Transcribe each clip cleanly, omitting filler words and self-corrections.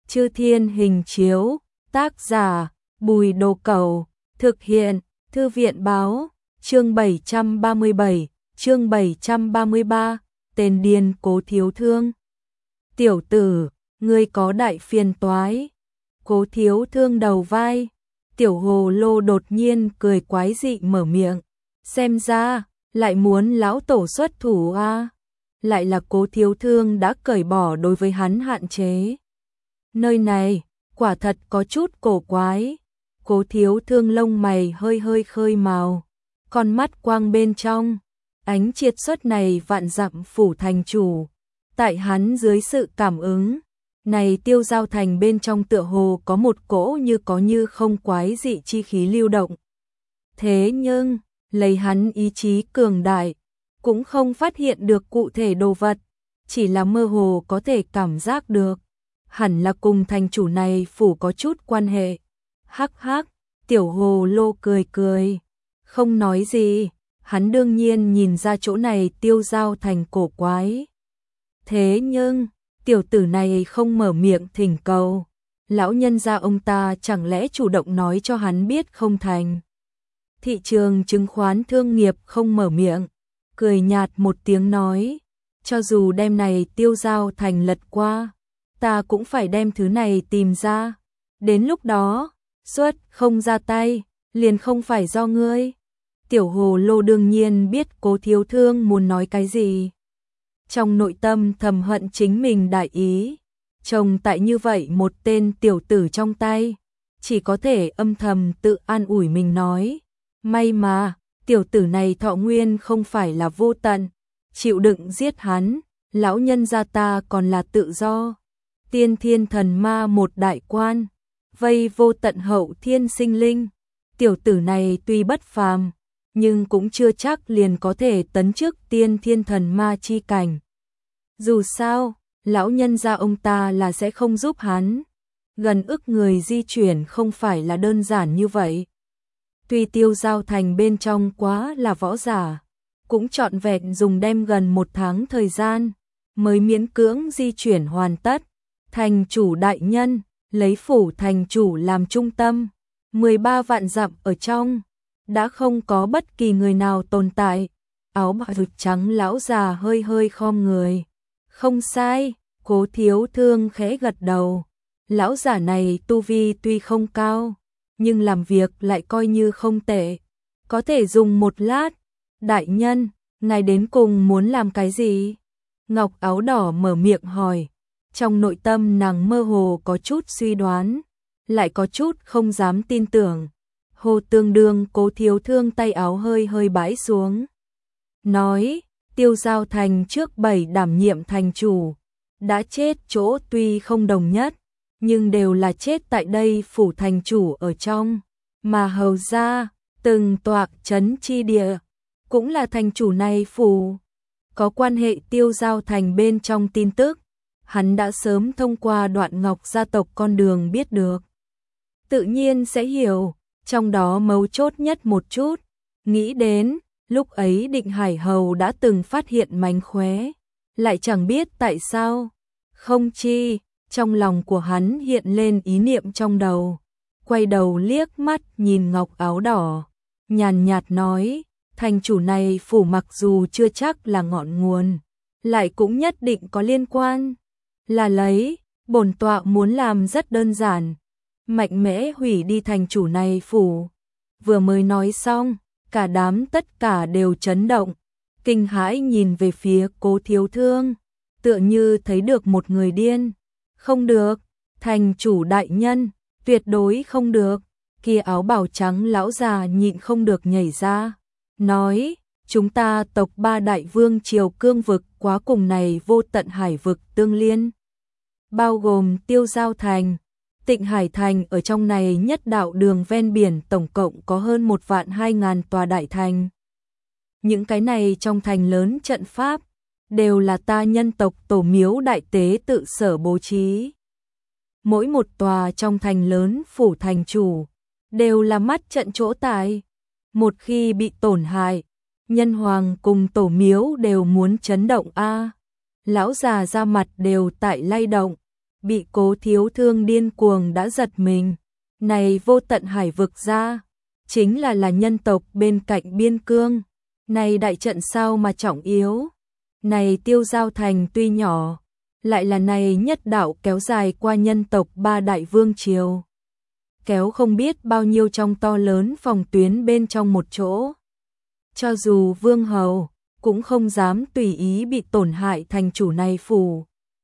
Chư Thiên Hình Chiếu, tác giả Bùi Đồ Cẩu, thực hiện Thư viện báo, chương 737, chương 733, tên điên Cố Thiếu Thương. Tiểu tử, ngươi có đại phiền toái. Cố Thiếu Thương đầu vai, Tiểu Hồ Lô đột nhiên cười quái dị mở miệng, xem ra lại muốn lão tổ xuất thủ a. Lại là Cố Thiếu Thương đã cởi bỏ đối với hắn hạn chế. Nơi này quả thật có chút cổ quái. Cố Thiếu Thương lông mày hơi hơi khơi màu, con mắt quang bên trong, ánh triệt xuất này vạn dặm phủ thành chủ. Tại hắn dưới sự cảm ứng, này Tiêu Giao Thành bên trong tựa hồ có một cỗ như có như không quái dị chi khí lưu động. Thế nhưng, lấy hắn ý chí cường đại, cũng không phát hiện được cụ thể đồ vật, chỉ là mơ hồ có thể cảm giác được. Hẳn là cùng thành chủ này phủ có chút quan hệ. Hắc hắc, Tiểu Hồ Lô cười cười, không nói gì, hắn đương nhiên nhìn ra chỗ này Tiêu Giao Thành cổ quái. Thế nhưng, tiểu tử này không mở miệng thỉnh cầu, lão nhân gia ông ta chẳng lẽ chủ động nói cho hắn biết không thành. Thị trường chứng khoán thương nghiệp không mở miệng, cười nhạt một tiếng nói, cho dù đem này Tiêu Giao Thành lật qua, ta cũng phải đem thứ này tìm ra. Đến lúc đó, xuất không ra tay, liền không phải do ngươi. Tiểu Hồ Lô đương nhiên biết Cố Thiếu Thương muốn nói cái gì. Trong nội tâm thầm hận chính mình đại ý, trông tại như vậy một tên tiểu tử trong tay, chỉ có thể âm thầm tự an ủi mình nói, may mà, tiểu tử này thọ nguyên không phải là vô tận, chịu đựng giết hắn, lão nhân gia ta còn là tự do. Tiên Thiên Thần Ma một đại quan, vây vô tận hậu thiên sinh linh, tiểu tử này tuy bất phàm, nhưng cũng chưa chắc liền có thể tấn chức Tiên Thiên Thần Ma chi cảnh. Dù sao, lão nhân gia ông ta là sẽ không giúp hắn. Gần ức người di chuyển không phải là đơn giản như vậy. Tuy Tiêu Giao Thành bên trong quá là võ giả, cũng trọn vẹn dùng đem gần 1 tháng thời gian, mới miễn cưỡng di chuyển hoàn tất. Thành chủ đại nhân, lấy phủ thành chủ làm trung tâm, 13 vạn dặm ở trong, đã không có bất kỳ người nào tồn tại. Áo bào trắng lão già hơi hơi khom người. Không sai, Cố Thiếu Thương khẽ gật đầu. Lão giả này tu vi tuy không cao, nhưng làm việc lại coi như không tệ. Có thể dùng một lát. Đại nhân, ngài đến cùng muốn làm cái gì? Ngọc áo đỏ mở miệng hỏi. Trong nội tâm nàng mơ hồ có chút suy đoán, lại có chút không dám tin tưởng. Hồ tương đương Cố Thiếu Thương tay áo hơi hơi bãi xuống. Nói, Tiêu Giao Thành trước 7 đảm nhiệm thành chủ, đã chết chỗ tuy không đồng nhất, nhưng đều là chết tại đây phủ thành chủ ở trong, mà hầu ra, từng toạc trấn chi địa, cũng là thành chủ này phủ. Có quan hệ Tiêu Giao Thành bên trong tin tức, hắn đã sớm thông qua Đoạn Ngọc gia tộc con đường biết được. Tự nhiên sẽ hiểu, trong đó mấu chốt nhất một chút, nghĩ đến, lúc ấy Định Hải Hầu đã từng phát hiện mánh khóe, lại chẳng biết tại sao. Không chi, trong lòng của hắn hiện lên ý niệm trong đầu, quay đầu liếc mắt nhìn Ngọc áo đỏ, nhàn nhạt nói, thành chủ này phủ mặc dù chưa chắc là ngọn nguồn, lại cũng nhất định có liên quan. Là lấy, bổn tọa muốn làm rất đơn giản, mạnh mẽ hủy đi thành chủ này phủ. Vừa mới nói xong, cả đám tất cả đều chấn động, kinh hãi nhìn về phía Cố Thiếu Thương, tựa như thấy được một người điên. Không được, thành chủ đại nhân, tuyệt đối không được. Kia áo bào trắng lão già nhịn không được nhảy ra, nói, chúng ta tộc 3 đại vương triều cương vực quá cùng này vô tận hải vực tương liên, bao gồm Tiêu Giao Thành, Tịnh Hải Thành ở trong này nhất đạo đường ven biển tổng cộng có hơn 1.200.000 tòa đại thành. Những cái này trong thành lớn trận pháp, đều là ta nhân tộc tổ miếu đại tế tự sở bố trí. Mỗi một tòa trong thành lớn phủ thành chủ, đều là mắt trận chỗ tại. Một khi bị tổn hại, nhân hoàng cùng tổ miếu đều muốn chấn động a. Lão già ra mặt đều tại lay động. bị Cố Thiếu Thương điên cuồng đã giật mình. Này vô tận hải vực ra, chính là nhân tộc bên cạnh biên cương. Này đại trận sao mà trọng yếu. Này Tiêu Giao Thành tuy nhỏ, lại là này nhất đạo kéo dài qua nhân tộc ba đại vương triều. Kéo không biết bao nhiêu trong to lớn phòng tuyến bên trong một chỗ. Cho dù vương hầu, cũng không dám tùy ý bị tổn hại thành chủ này phủ.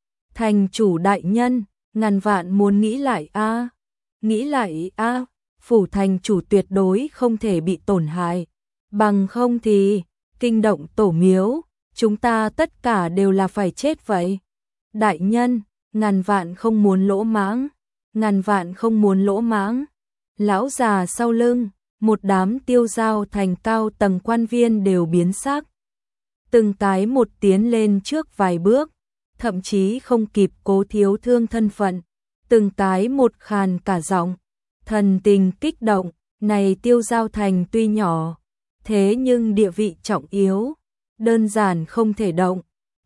Thành chủ đại nhân, ngàn vạn muốn nghĩ lại a, nghĩ lại a, phủ thành chủ tuyệt đối không thể bị tổn hại, bằng không thì kinh động tổ miếu, chúng ta tất cả đều là phải chết vậy. Đại nhân, ngàn vạn không muốn lỗ mãng, ngàn vạn không muốn lỗ mãng. Lão già sau lưng, một đám Tiêu Giao Thành cao tầng quan viên đều biến sắc. Từng cái một tiến lên trước vài bước, thậm chí không kịp Cố Thiếu Thương thân phận, từng cái một khàn cả giọng, thần tình kích động. Này Tiêu Giao Thành tuy nhỏ, thế nhưng địa vị trọng yếu, đơn giản không thể động,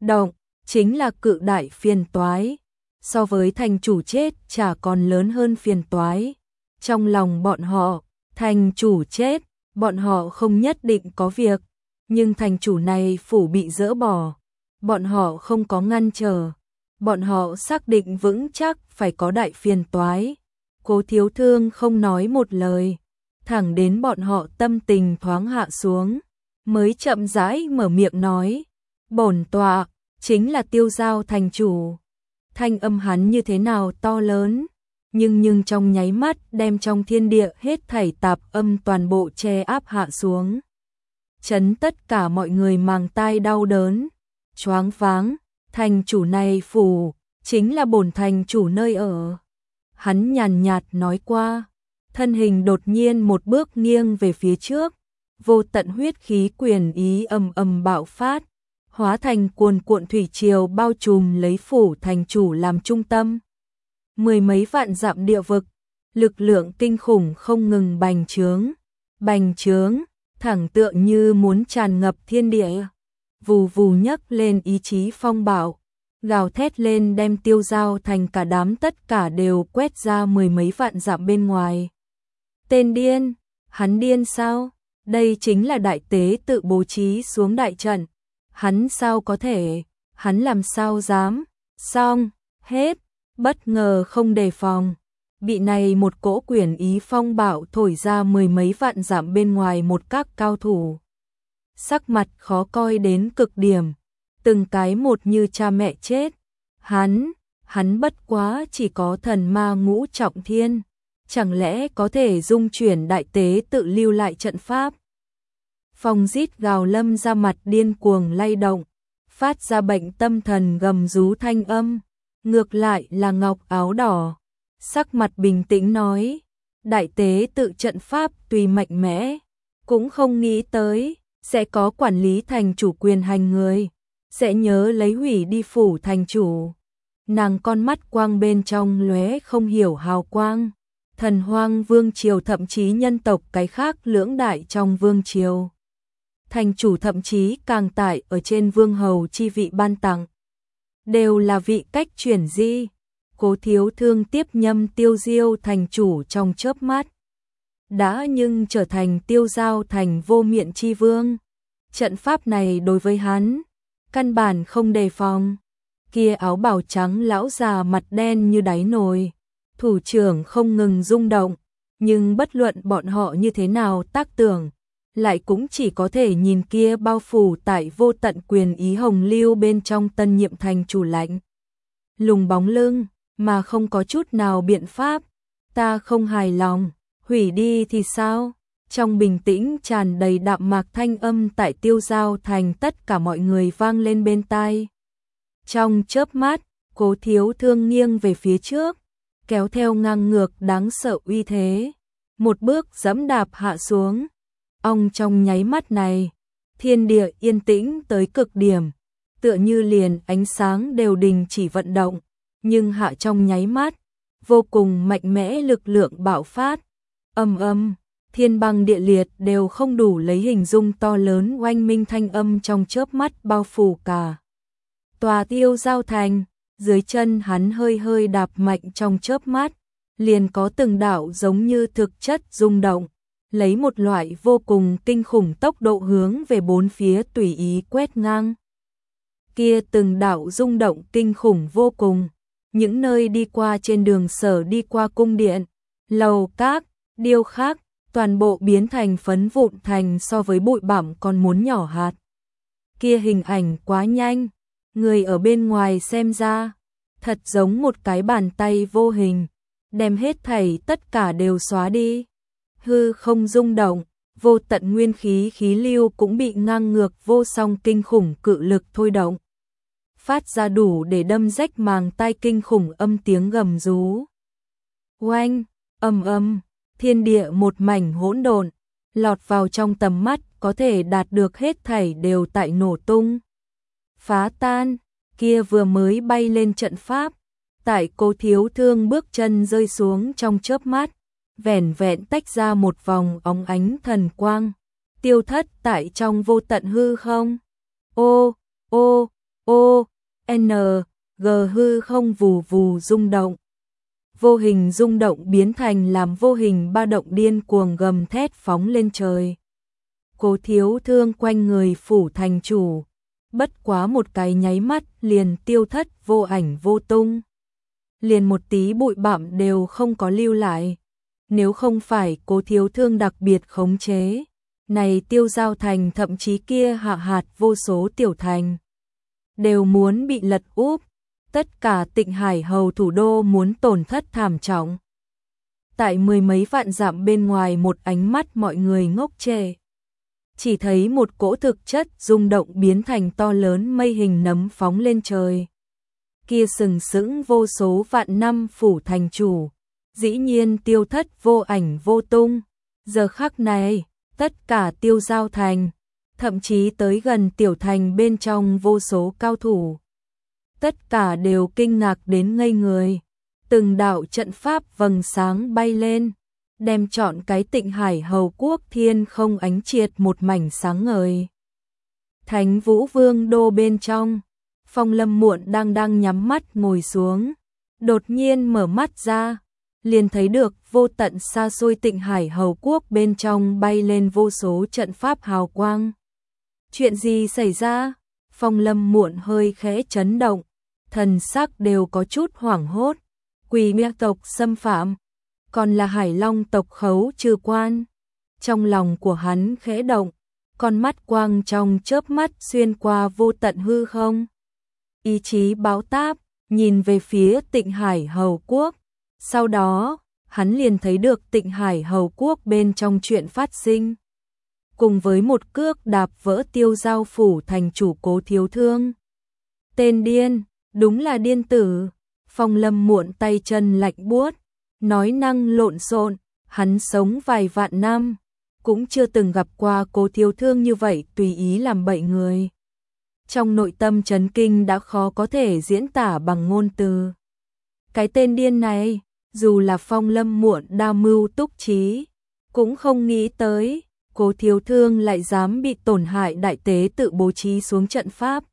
chính là cự đại phiền toái, so với thành chủ chết chả còn lớn hơn phiền toái. Trong lòng bọn họ, thành chủ chết, bọn họ không nhất định có việc, nhưng thành chủ này phủ bị dỡ bỏ, bọn họ không có ngăn trở, bọn họ xác định vững chắc phải có đại phiền toái. Cố Thiếu Thương không nói một lời, thẳng đến bọn họ tâm tình thoáng hạ xuống, mới chậm rãi mở miệng nói, bổn tọa chính là Tiêu Giao thành chủ. Thanh âm hắn như thế nào to lớn, nhưng trong nháy mắt đem trong thiên địa hết thảy tạp âm toàn bộ che áp hạ xuống. Chấn tất cả mọi người màng tai đau đớn, choáng váng, thành chủ này phủ, chính là bổn thành chủ nơi ở. Hắn nhàn nhạt nói qua, thân hình đột nhiên một bước nghiêng về phía trước, vô tận huyết khí quyền ý ầm bạo phát, hóa thành cuồn cuộn thủy triều bao trùm lấy phủ thành chủ làm trung tâm. Mười mấy vạn dặm địa vực, lực lượng kinh khủng không ngừng bành trướng, thẳng tựa như muốn tràn ngập thiên địa. Vù vù nhấc lên ý chí phong bạo, gào thét lên đem Tiêu Giao Thành cả đám tất cả đều quét ra mười mấy vạn dặm bên ngoài. Tên điên, hắn điên sao? Đây chính là đại tế tự bố trí xuống đại trận. Hắn sao có thể, hắn làm sao dám, xong, hết, bất ngờ không đề phòng. Bị này một cỗ quyền ý phong bạo thổi ra mười mấy vạn dặm bên ngoài một các cao thủ. Sắc mặt khó coi đến cực điểm, từng cái một như cha mẹ chết. Hắn bất quá chỉ có thần ma ngũ trọng thiên, chẳng lẽ có thể dung chuyển đại tế tự lưu lại trận pháp? Phong rít gào lâm ra mặt điên cuồng lay động, phát ra bệnh tâm thần gầm rú thanh âm. Ngược lại là Ngọc áo đỏ, sắc mặt bình tĩnh nói, đại tế tự trận pháp tuy mạnh mẽ, cũng không nghĩ tới sẽ có quản lý thành chủ quyền hành người, sẽ nhớ lấy hủy đi phủ thành chủ. Nàng con mắt quang bên trong lóe không hiểu hào quang. Thần Hoang vương triều thậm chí nhân tộc cái khác lưỡng đại trong vương triều, thành chủ thậm chí càng tại ở trên vương hầu chi vị ban tặng, đều là vị cách chuyển di. Cố Thiếu Thương tiếp nhâm Tiêu Diêu thành chủ trong chớp mắt, đã nhưng trở thành Tiêu Giao thành vô miện chi vương. Trận pháp này đối với hắn, căn bản không đề phòng. Kia áo bào trắng lão già mặt đen như đáy nồi, thủ trưởng không ngừng rung động, nhưng bất luận bọn họ như thế nào tác tưởng, lại cũng chỉ có thể nhìn kia bao phủ tại vô tận quyền ý hồng lưu bên trong tân nhiệm thành chủ lạnh lùng bóng lưng, mà không có chút nào biện pháp. Ta không hài lòng, hủy đi thì sao? Trong bình tĩnh tràn đầy đạm mạc thanh âm tại Tiêu Giao thành tất cả mọi người vang lên bên tai. Trong chớp mắt, Cố Thiếu Thương nghiêng về phía trước, kéo theo ngang ngược đáng sợ uy thế, một bước giẫm đạp hạ xuống. Trong nháy mắt này, thiên địa yên tĩnh tới cực điểm, tựa như liền ánh sáng đều đình chỉ vận động, nhưng hạ trong nháy mắt, vô cùng mạnh mẽ lực lượng bạo phát, thiên băng địa liệt đều không đủ lấy hình dung to lớn oanh minh thanh âm trong chớp mắt bao phủ cả tòa Tiêu Giao thành. dưới chân hắn hơi hơi đạp mạnh trong chớp mắt, liền có từng đạo giống như thực chất rung động, lấy một loại vô cùng kinh khủng tốc độ hướng về bốn phía tùy ý quét ngang. Kia từng đạo rung động kinh khủng vô cùng, những nơi đi qua trên đường Sở đi qua cung điện, lầu các, điêu khắc, toàn bộ biến thành phấn vụn thành so với bụi bặm còn muốn nhỏ hạt. Kia hình ảnh quá nhanh, người ở bên ngoài xem ra, thật giống một cái bàn tay vô hình, đem hết thảy tất cả đều xóa đi. Hư không rung động, vô tận nguyên khí khí lưu cũng bị ngang ngược vô song kinh khủng cự lực thôi động. Phát ra đủ để đâm rách màng tai kinh khủng âm tiếng gầm rú. Oanh, ầm ầm, thiên địa một mảnh hỗn độn, lọt vào trong tầm mắt có thể đạt được hết thảy đều tại nổ tung. Phá tan, kia vừa mới bay lên trận pháp, tại Cố Thiếu Thương bước chân rơi xuống trong chớp mắt, vẻn vẹn tách ra một vòng óng ánh thần quang, tiêu thất tại trong vô tận hư không. Ô, ô, ô, n, g hư không vù vù rung động. Vô hình rung động biến thành làm vô hình ba động điên cuồng gầm thét phóng lên trời. Cố Thiếu Thương quanh người phủ thành chủ, bất quá một cái nháy mắt liền tiêu thất vô ảnh vô tung. Liền một tí bụi bặm đều không có lưu lại. Nếu không phải Cố Thiếu Thương đặc biệt khống chế, này Tiêu Giao thành thậm chí kia hạ hạt vô số tiểu thành đều muốn bị lật úp, tất cả Tịnh Hải hầu thủ đô muốn tổn thất thảm trọng. Tại mười mấy vạn dặm bên ngoài một ánh mắt mọi người ngốc trệ. Chỉ thấy một cỗ thực chất rung động biến thành to lớn mây hình nấm phóng lên trời. Kia sừng sững vô số vạn năm phủ thành chủ, dĩ nhiên tiêu thất vô ảnh vô tung. Giờ khắc này, tất cả Tiêu Giao thành, thậm chí tới gần tiểu thành bên trong vô số cao thủ, tất cả đều kinh ngạc đến ngây người. Từng đạo trận pháp vầng sáng bay lên, đem trọn cái Tịnh Hải hầu quốc thiên không ánh triệt một mảnh sáng ngời. Thánh Vũ Vương đô bên trong, Phong Lâm Muộn đang nhắm mắt ngồi xuống, đột nhiên mở mắt ra, liền thấy được vô tận xa xôi Tịnh Hải hầu quốc bên trong bay lên vô số trận pháp hào quang. Chuyện gì xảy ra? Phong Lâm Muộn hơi khẽ chấn động, thần sắc đều có chút hoảng hốt. Quỷ Miêu tộc xâm phạm, còn là Hải Long tộc khấu trừ quan. Trong lòng của hắn khẽ động, con mắt quang trong chớp mắt xuyên qua vô tận hư không. Ý chí báo táp, nhìn về phía Tịnh Hải hầu quốc. Sau đó, hắn liền thấy được Tịnh Hải hầu quốc bên trong chuyện phát sinh. Cùng với một cước đạp vỡ Tiêu Giao phủ thành chủ Cố Thiếu Thương. Tên điên, đúng là điên tử. Phong Lâm Muộn tay chân lạnh buốt, nói năng lộn xộn, hắn sống vài vạn năm, cũng chưa từng gặp qua Cố Thiếu Thương như vậy tùy ý làm bậy người. Trong nội tâm chấn kinh đã khó có thể diễn tả bằng ngôn từ. Cái tên điên này, dù là Phong Lâm Muộn đa mưu túc trí, cũng không nghĩ tới, Cố Thiếu Thương lại dám bị tổn hại đại tế tự bố trí xuống trận pháp.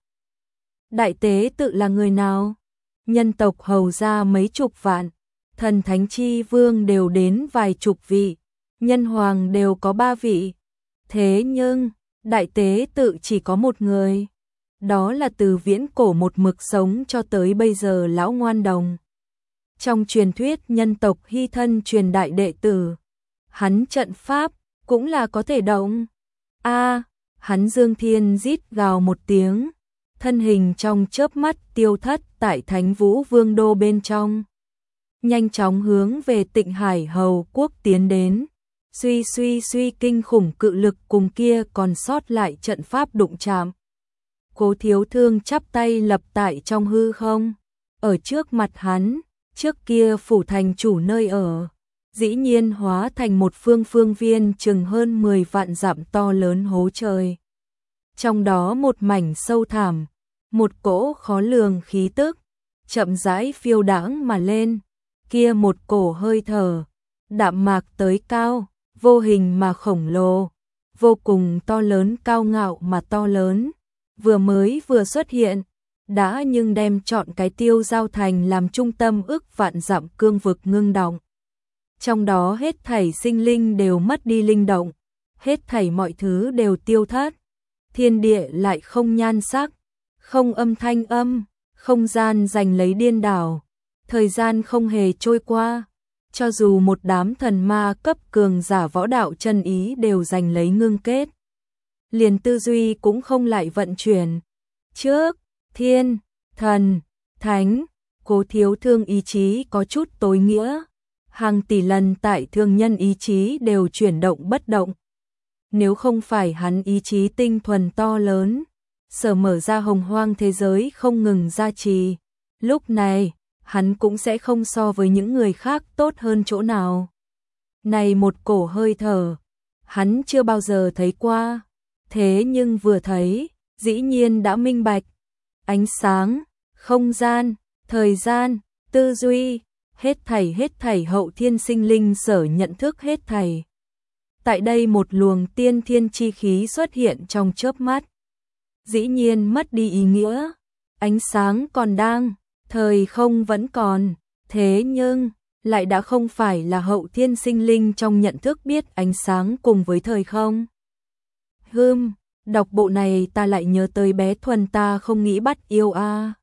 Đại tế tự là người nào? Nhân tộc hầu ra mấy chục vạn, thần thánh chi vương đều đến vài chục vị, nhân hoàng đều có 3 vị. Thế nhưng, đại tế tự chỉ có một người. Đó là từ viễn cổ một mực sống cho tới bây giờ lão ngoan đồng. Trong truyền thuyết nhân tộc hy thân truyền đại đệ tử, hắn trận pháp cũng là có thể động. Hắn Dương Thiên rít gào một tiếng, thân hình trong chớp mắt tiêu thất tại Thánh Vũ Vương đô bên trong. Nhanh chóng hướng về Tịnh Hải hầu quốc tiến đến, suy kinh khủng cự lực cùng kia còn sót lại trận pháp đụng chạm. Cố Thiếu Thương chắp tay lập tại trong hư không, ở trước mặt hắn, trước kia phủ thành chủ nơi ở, dĩ nhiên hóa thành một phương viên chừng hơn 10 vạn dặm to lớn hố trời. Trong đó một mảnh sâu thẳm, một cỗ khó lường khí tức, chậm rãi phiêu đãng mà lên, kia một cổ hơi thở, đạm mạc tới cao, vô hình mà khổng lồ, vô cùng to lớn cao ngạo mà to lớn, vừa mới vừa xuất hiện, đã nhưng đem chọn cái Tiêu Giao Thành làm trung tâm ức vạn dặm cương vực ngưng động. Trong đó hết thảy sinh linh đều mất đi linh động, hết thảy mọi thứ đều tiêu thất. Thiên địa lại không nhan sắc, không âm thanh âm, không gian giành lấy điên đảo, thời gian không hề trôi qua. Cho dù một đám thần ma cấp cường giả võ đạo chân ý đều giành lấy ngưng kết, liền tư duy cũng không lại vận chuyển. Trước, thiên, thần, thánh, Cố Thiếu Thương ý chí có chút tối nghĩa, hàng tỷ lần tại thương nhân ý chí đều chuyển động bất động. Nếu không phải hắn ý chí tinh thuần to lớn, sở mở ra hồng hoang thế giới không ngừng gia trì, lúc này hắn cũng sẽ không so với những người khác tốt hơn chỗ nào. Này một cổ hơi thở, hắn chưa bao giờ thấy qua, thế nhưng vừa thấy, dĩ nhiên đã minh bạch. Ánh sáng, không gian, thời gian, tư duy, hết thảy hậu thiên sinh linh sở nhận thức hết thảy. Tại đây một luồng tiên thiên chi khí xuất hiện trong chớp mắt. Dĩ nhiên mất đi ý nghĩa, ánh sáng còn đang, thời không vẫn còn, thế nhưng lại đã không phải là hậu thiên sinh linh trong nhận thức biết ánh sáng cùng với thời không. Đọc bộ này ta lại nhớ tới bé Thuần ta không nghĩ bắt yêu a.